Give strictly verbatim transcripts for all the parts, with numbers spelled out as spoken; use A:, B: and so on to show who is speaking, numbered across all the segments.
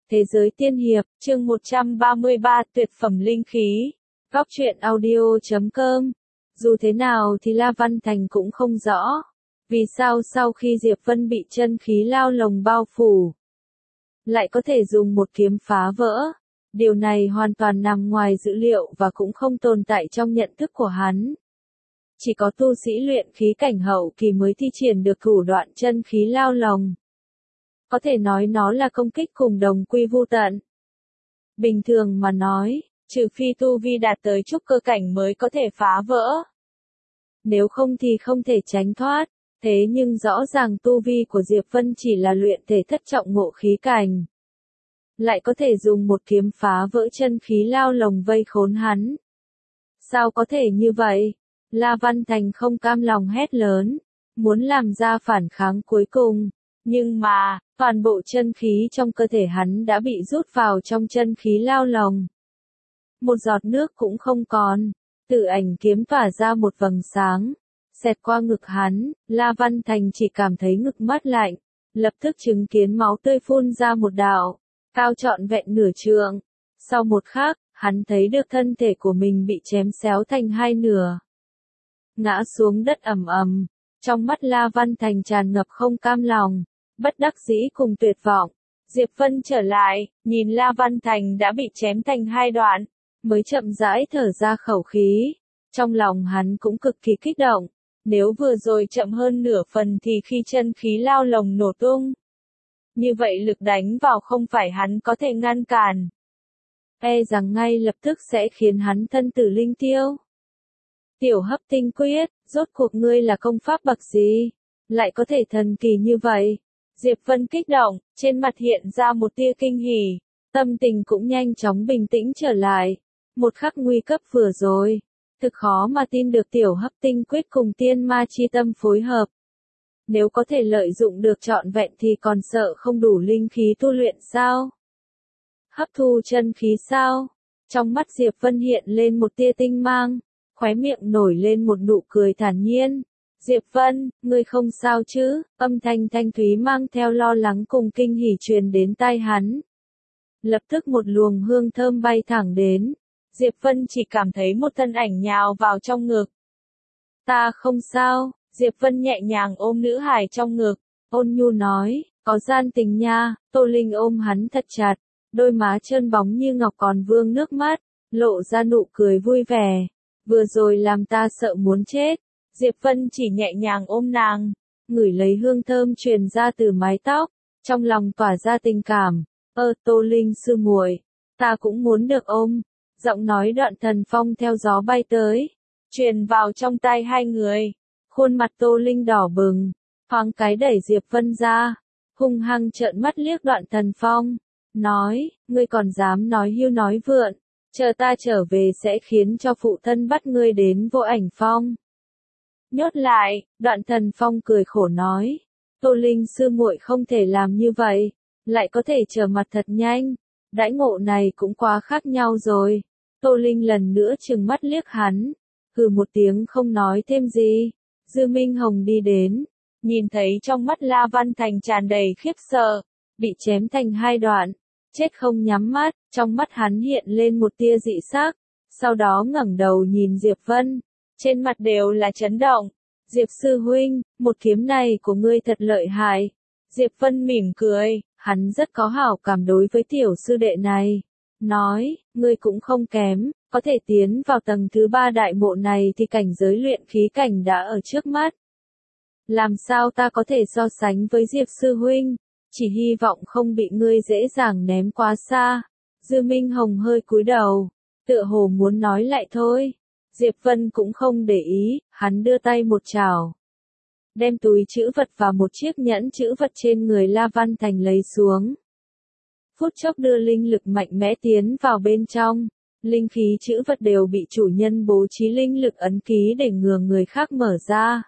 A: Thế giới tiên hiệp, chương một trăm ba mươi ba, tuyệt phẩm linh khí. Góc truyện audio chấm com. Dù thế nào thì La Văn Thành cũng không rõ. Vì sao sau khi Diệp Vân bị chân khí lao lồng bao phủ, lại có thể dùng một kiếm phá vỡ. Điều này hoàn toàn nằm ngoài dữ liệu và cũng không tồn tại trong nhận thức của hắn. Chỉ có tu sĩ luyện khí cảnh hậu kỳ mới thi triển được thủ đoạn chân khí lao lồng. Có thể nói nó là công kích cùng đồng quy vu tận. Bình thường mà nói, trừ phi tu vi đạt tới trúc cơ cảnh mới có thể phá vỡ. Nếu không thì không thể tránh thoát. Thế nhưng rõ ràng tu vi của Diệp Vân chỉ là luyện thể thất trọng ngộ khí cảnh. Lại có thể dùng một kiếm phá vỡ chân khí lao lồng vây khốn hắn. Sao có thể như vậy? La Văn Thành không cam lòng hét lớn, muốn làm ra phản kháng cuối cùng. Nhưng mà, toàn bộ chân khí trong cơ thể hắn đã bị rút vào trong chân khí lao lồng. Một giọt nước cũng không còn. Tử ảnh kiếm tỏa ra một vầng sáng. Xẹt qua ngực hắn, La Văn Thành chỉ cảm thấy ngực mát lạnh. Lập tức chứng kiến máu tươi phun ra một đạo, cao trọn vẹn nửa trượng. Sau một khắc, hắn thấy được thân thể của mình bị chém xéo thành hai nửa. Ngã xuống đất ầm ầm. Trong mắt La Văn Thành tràn ngập không cam lòng, bất đắc dĩ cùng tuyệt vọng. Diệp Vân trở lại, nhìn La Văn Thành đã bị chém thành hai đoạn, mới chậm rãi thở ra khẩu khí. Trong lòng hắn cũng cực kỳ kích động. Nếu vừa rồi chậm hơn nửa phần thì khi chân khí lao lồng nổ tung, như vậy lực đánh vào không phải hắn có thể ngăn cản. E rằng ngay lập tức sẽ khiến hắn thân tử linh tiêu. Tiểu hấp tinh quyết, rốt cuộc ngươi là công pháp bậc gì? Lại có thể thần kỳ như vậy? Diệp Vân kích động, trên mặt hiện ra một tia kinh hỉ. Tâm tình cũng nhanh chóng bình tĩnh trở lại. Một khắc nguy cấp vừa rồi. Thực khó mà tin được tiểu hấp tinh quyết cùng tiên ma chi tâm phối hợp. Nếu có thể lợi dụng được trọn vẹn thì còn sợ không đủ linh khí tu luyện sao? Hấp thu chân khí sao? Trong mắt Diệp Vân hiện lên một tia tinh mang, khóe miệng nổi lên một nụ cười thản nhiên. Diệp Vân, ngươi không sao chứ? Âm thanh thanh thúy mang theo lo lắng cùng kinh hỉ truyền đến tai hắn. Lập tức một luồng hương thơm bay thẳng đến. Diệp Vân chỉ cảm thấy một thân ảnh nhào vào trong ngực. Ta không sao, Diệp Vân nhẹ nhàng ôm nữ hài trong ngực, ôn nhu nói, có gian tình nha. Tô Linh ôm hắn thật chặt, đôi má trơn bóng như ngọc còn vương nước mắt, lộ ra nụ cười vui vẻ. Vừa rồi làm ta sợ muốn chết. Diệp Vân chỉ nhẹ nhàng ôm nàng, ngửi lấy hương thơm truyền ra từ mái tóc, trong lòng tỏa ra tình cảm. Ơ Tô Linh sư muội, ta cũng muốn được ôm. Giọng nói Đoạn Thần Phong theo gió bay tới, truyền vào trong tai hai người. Khuôn mặt Tô Linh đỏ bừng, thoáng cái đẩy Diệp Vân ra, hung hăng trợn mắt liếc Đoạn Thần Phong, nói, ngươi còn dám nói hưu nói vượn, chờ ta trở về sẽ khiến cho phụ thân bắt ngươi đến Vô Ảnh Phong. Nhốt lại, Đoạn Thần Phong cười khổ nói, Tô Linh sư muội không thể làm như vậy, lại có thể trở mặt thật nhanh, đãi ngộ này cũng quá khác nhau rồi. Tô Linh lần nữa trừng mắt liếc hắn, hừ một tiếng không nói thêm gì. Dư Minh Hồng đi đến, nhìn thấy trong mắt La Văn Thành tràn đầy khiếp sợ, bị chém thành hai đoạn, chết không nhắm mắt, trong mắt hắn hiện lên một tia dị sắc, sau đó ngẩng đầu nhìn Diệp Vân, trên mặt đều là chấn động. Diệp sư huynh, một kiếm này của ngươi thật lợi hại. Diệp Vân mỉm cười, hắn rất có hảo cảm đối với tiểu sư đệ này. Nói, ngươi cũng không kém, có thể tiến vào tầng thứ ba đại mộ này thì cảnh giới luyện khí cảnh đã ở trước mắt. Làm sao ta có thể so sánh với Diệp sư huynh, chỉ hy vọng không bị ngươi dễ dàng ném quá xa. Dư Minh Hồng hơi cúi đầu, tựa hồ muốn nói lại thôi. Diệp Vân cũng không để ý, hắn đưa tay một chảo, đem túi trữ vật và một chiếc nhẫn trữ vật trên người La Văn Thành lấy xuống. Phút chốc đưa linh lực mạnh mẽ tiến vào bên trong, linh khí trữ vật đều bị chủ nhân bố trí linh lực ấn ký để ngừa người khác mở ra.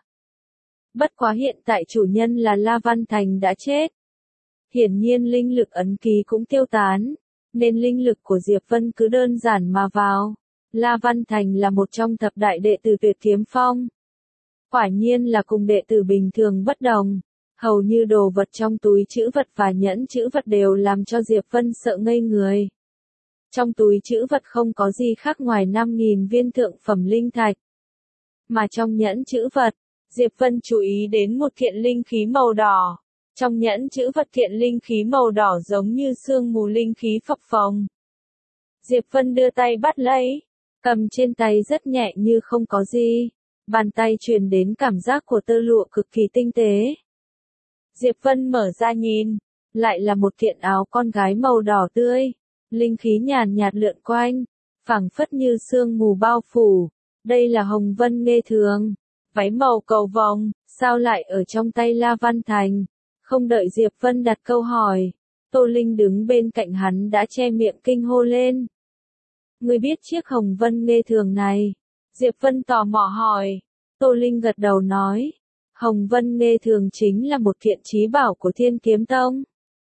A: Bất quá hiện tại chủ nhân là La Văn Thành đã chết. Hiển nhiên linh lực ấn ký cũng tiêu tán, nên linh lực của Diệp Vân cứ đơn giản mà vào. La Văn Thành là một trong thập đại đệ tử Tuyệt Kiếm Phong. Quả nhiên là cùng đệ tử bình thường bất đồng. Hầu như đồ vật trong túi trữ vật và nhẫn trữ vật đều làm cho Diệp Vân sợ ngây người. Trong túi trữ vật không có gì khác ngoài năm nghìn viên thượng phẩm linh thạch. Mà trong nhẫn trữ vật, Diệp Vân chú ý đến một kiện linh khí màu đỏ. Trong nhẫn trữ vật kiện linh khí màu đỏ giống như sương mù linh khí phập phồng. Diệp Vân đưa tay bắt lấy, cầm trên tay rất nhẹ như không có gì. Bàn tay truyền đến cảm giác của tơ lụa cực kỳ tinh tế. Diệp Vân mở ra nhìn, lại là một kiện áo con gái màu đỏ tươi. Linh khí nhàn nhạt lượn quanh, phảng phất như sương mù bao phủ. Đây là Hồng Vân Nghê Thường, váy màu cầu vồng, sao lại ở trong tay La Văn Thành? Không đợi Diệp Vân đặt câu hỏi, Tô Linh đứng bên cạnh hắn đã che miệng kinh hô lên. Ngươi biết chiếc Hồng Vân Nghê Thường này? Diệp Vân tò mò hỏi. Tô Linh gật đầu nói, Hồng Vân Nghê Thường chính là một kiện chí bảo của Thiên Kiếm Tông.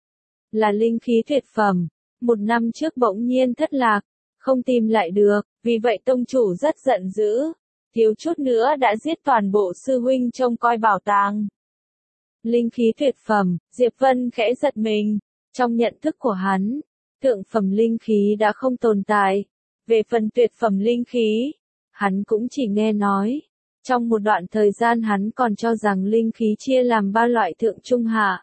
A: Là linh khí tuyệt phẩm, một năm trước bỗng nhiên thất lạc, không tìm lại được, vì vậy tông chủ rất giận dữ, thiếu chút nữa đã giết toàn bộ sư huynh trông coi bảo tàng. Linh khí tuyệt phẩm, Diệp Vân khẽ giật mình, trong nhận thức của hắn, thượng phẩm linh khí đã không tồn tại, về phần tuyệt phẩm linh khí, hắn cũng chỉ nghe nói. Trong một đoạn thời gian hắn còn cho rằng linh khí chia làm ba loại thượng trung hạ.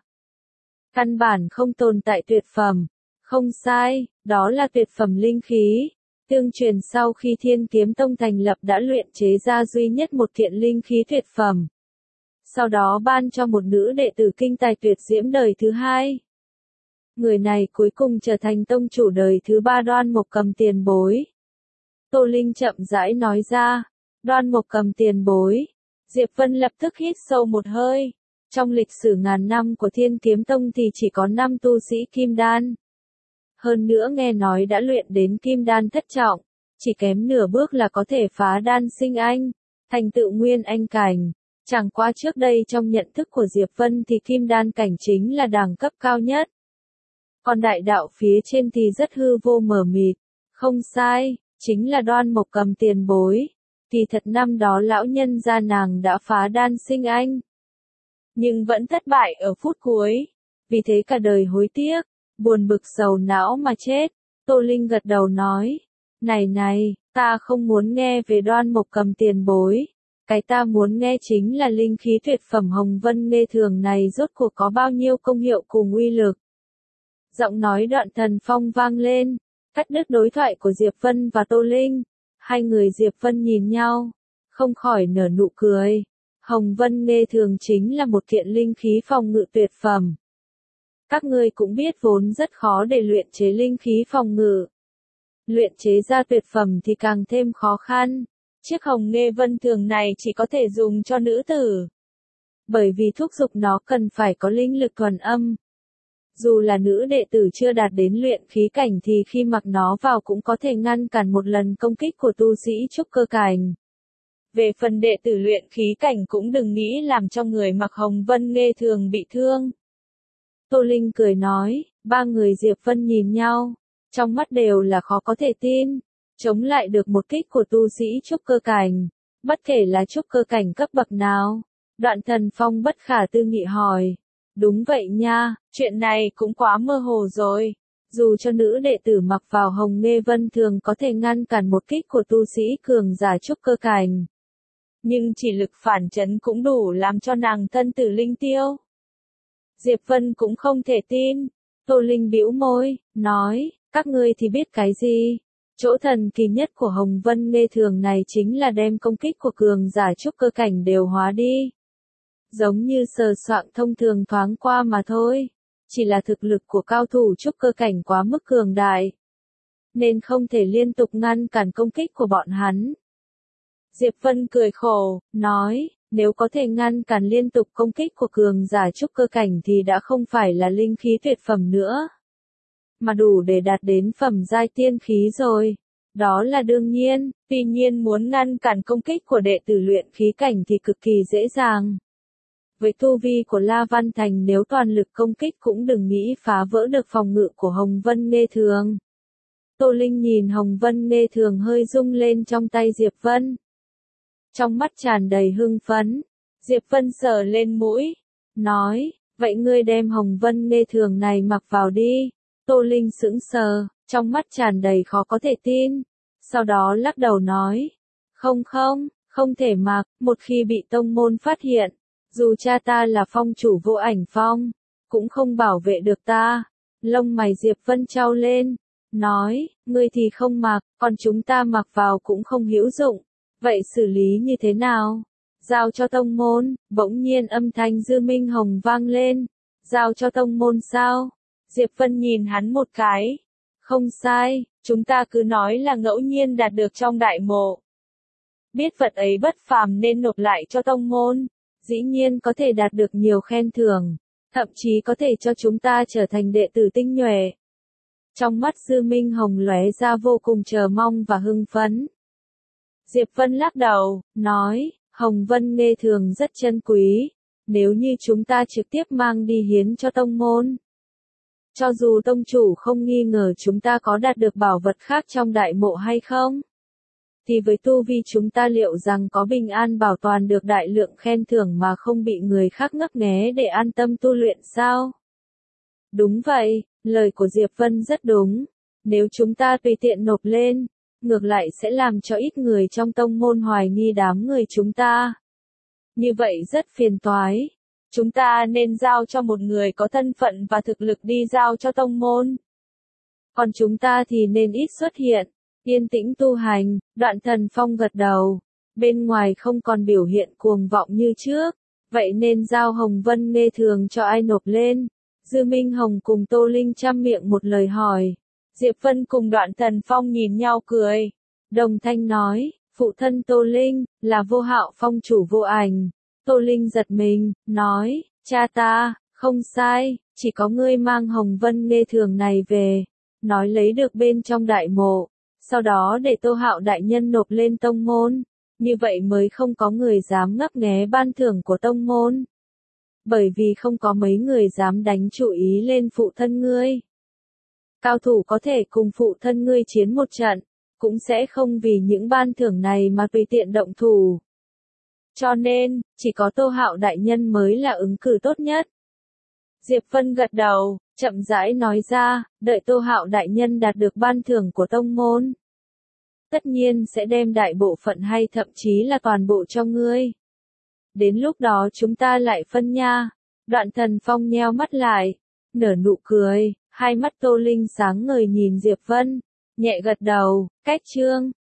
A: Căn bản không tồn tại tuyệt phẩm. Không sai, đó là tuyệt phẩm linh khí. Tương truyền sau khi Thiên Kiếm Tông thành lập đã luyện chế ra duy nhất một kiện linh khí tuyệt phẩm. Sau đó ban cho một nữ đệ tử kinh tài tuyệt diễm đời thứ hai. Người này cuối cùng trở thành tông chủ đời thứ ba Đoan Mộc Cầm tiền bối. Tô Linh chậm rãi nói ra. Đoan Mộc Cầm tiền bối. Diệp Vân lập tức hít sâu một hơi. Trong lịch sử ngàn năm của Thiên Kiếm Tông thì chỉ có năm tu sĩ kim đan. Hơn nữa nghe nói đã luyện đến kim đan thất trọng. Chỉ kém nửa bước là có thể phá đan sinh anh. Thành tựu nguyên anh cảnh. Chẳng qua trước đây trong nhận thức của Diệp Vân thì kim đan cảnh chính là đẳng cấp cao nhất. Còn đại đạo phía trên thì rất hư vô mờ mịt. Không sai, chính là Đoan Mộc Cầm tiền bối. Kỳ thật năm đó lão nhân gia nàng đã phá đan sinh anh. Nhưng vẫn thất bại ở phút cuối. Vì thế cả đời hối tiếc, buồn bực sầu não mà chết. Tô Linh gật đầu nói. Này này, ta không muốn nghe về Đoan Mộc Cầm tiền bối. Cái ta muốn nghe chính là linh khí tuyệt phẩm Hồng Vân Nghê Thường này rốt cuộc có bao nhiêu công hiệu cùng uy lực. Giọng nói Đoạn Thần Phong vang lên, cắt đứt đối thoại của Diệp Vân và Tô Linh. Hai người Diệp Vân nhìn nhau, không khỏi nở nụ cười. Hồng Vân Nghê Thường chính là một kiện linh khí phòng ngự tuyệt phẩm. Các ngươi cũng biết vốn rất khó để luyện chế linh khí phòng ngự. Luyện chế ra tuyệt phẩm thì càng thêm khó khăn. Chiếc Hồng Nghê Vân Thường này chỉ có thể dùng cho nữ tử. Bởi vì thúc giục nó cần phải có linh lực thuần âm. Dù là nữ đệ tử chưa đạt đến luyện khí cảnh thì khi mặc nó vào cũng có thể ngăn cản một lần công kích của tu sĩ trúc cơ cảnh. Về phần đệ tử luyện khí cảnh cũng đừng nghĩ làm cho người mặc Hồng Vân Nghê Thường bị thương. Tô Linh cười nói, ba người Diệp Vân nhìn nhau, trong mắt đều là khó có thể tin. Chống lại được một kích của tu sĩ trúc cơ cảnh, bất kể là trúc cơ cảnh cấp bậc nào. Đoạn Thần Phong bất khả tư nghị hỏi. Đúng vậy nha, chuyện này cũng quá mơ hồ rồi. Dù cho nữ đệ tử mặc vào Hồng Nghê Vân Thường có thể ngăn cản một kích của tu sĩ cường giả trúc cơ cảnh. Nhưng chỉ lực phản chấn cũng đủ làm cho nàng thân tử linh tiêu. Diệp Vân cũng không thể tin. Tô Linh bĩu môi, nói, các ngươi thì biết cái gì? Chỗ thần kỳ nhất của Hồng Vân Nghê Thường này chính là đem công kích của cường giả trúc cơ cảnh đều hóa đi. Giống như sờ soạng thông thường thoáng qua mà thôi. Chỉ là thực lực của cao thủ trúc cơ cảnh quá mức cường đại. Nên không thể liên tục ngăn cản công kích của bọn hắn. Diệp Vân cười khổ, nói, nếu có thể ngăn cản liên tục công kích của cường giả trúc cơ cảnh thì đã không phải là linh khí tuyệt phẩm nữa. Mà đủ để đạt đến phẩm giai tiên khí rồi. Đó là đương nhiên, tuy nhiên muốn ngăn cản công kích của đệ tử luyện khí cảnh thì cực kỳ dễ dàng. Với tu vi của La Văn Thành nếu toàn lực công kích cũng đừng nghĩ phá vỡ được phòng ngự của Hồng Vân Nghê Thường. Tô Linh nhìn Hồng Vân Nghê Thường hơi rung lên trong tay Diệp Vân. Trong mắt tràn đầy hưng phấn, Diệp Vân sờ lên mũi, nói, vậy ngươi đem hồng vân nghe thường này mặc vào đi. Tô Linh sững sờ, trong mắt tràn đầy khó có thể tin. Sau đó lắc đầu nói, không không, không thể mặc, một khi bị tông môn phát hiện, dù cha ta là phong chủ Vô Ảnh Phong, cũng không bảo vệ được ta. Lông mày Diệp Vân trao lên, nói, ngươi thì không mặc, còn chúng ta mặc vào cũng không hữu dụng, vậy xử lý như thế nào? Giao cho tông môn. Bỗng nhiên âm thanh Dư Minh Hồng vang lên, giao cho tông môn sao? Diệp Vân nhìn hắn một cái, không sai, chúng ta cứ nói là ngẫu nhiên đạt được trong đại mộ. Biết vật ấy bất phàm nên nộp lại cho tông môn, dĩ nhiên có thể đạt được nhiều khen thưởng, thậm chí có thể cho chúng ta trở thành đệ tử tinh nhuệ. Trong mắt Dư Minh Hồng lóe ra vô cùng chờ mong và hưng phấn. Diệp Vân lắc đầu, nói, Hồng Vân nghe thường rất chân quý, nếu như chúng ta trực tiếp mang đi hiến cho tông môn. Cho dù tông chủ không nghi ngờ chúng ta có đạt được bảo vật khác trong đại mộ hay không, thì với tu vi chúng ta liệu rằng có bình an bảo toàn được đại lượng khen thưởng mà không bị người khác ngấp nghé để an tâm tu luyện sao? Đúng vậy, lời của Diệp Vân rất đúng. Nếu chúng ta tùy tiện nộp lên, ngược lại sẽ làm cho ít người trong tông môn hoài nghi đám người chúng ta. Như vậy rất phiền toái. Chúng ta nên giao cho một người có thân phận và thực lực đi giao cho tông môn. Còn chúng ta thì nên ít xuất hiện, yên tĩnh tu hành. Đoạn Thần Phong gật đầu. Bên ngoài không còn biểu hiện cuồng vọng như trước. Vậy nên giao Hồng Vân nghe thường cho ai nộp lên? Dư Minh Hồng cùng Tô Linh chăm miệng một lời hỏi. Diệp Vân cùng Đoạn Thần Phong nhìn nhau cười. Đồng thanh nói, phụ thân Tô Linh, là Vô Hạo Phong chủ Vô Ảnh. Tô Linh giật mình, nói, cha ta, không sai, chỉ có ngươi mang Hồng Vân nghe thường này về, nói lấy được bên trong đại mộ, sau đó để Tô Hạo đại nhân nộp lên tông môn, như vậy mới không có người dám ngấp nghé ban thưởng của tông môn. Bởi vì không có mấy người dám đánh chủ ý lên phụ thân ngươi. Cao thủ có thể cùng phụ thân ngươi chiến một trận, cũng sẽ không vì những ban thưởng này mà tùy tiện động thủ. Cho nên, chỉ có Tô Hạo đại nhân mới là ứng cử tốt nhất. Diệp Vân gật đầu, chậm rãi nói ra, đợi Tô Hạo đại nhân đạt được ban thưởng của tông môn. Tất nhiên sẽ đem đại bộ phận hay thậm chí là toàn bộ cho ngươi. Đến lúc đó chúng ta lại phân nha. Đoạn Thần Phong nheo mắt lại, nở nụ cười, hai mắt Tô Linh sáng ngời nhìn Diệp Vân, nhẹ gật đầu, cách chương.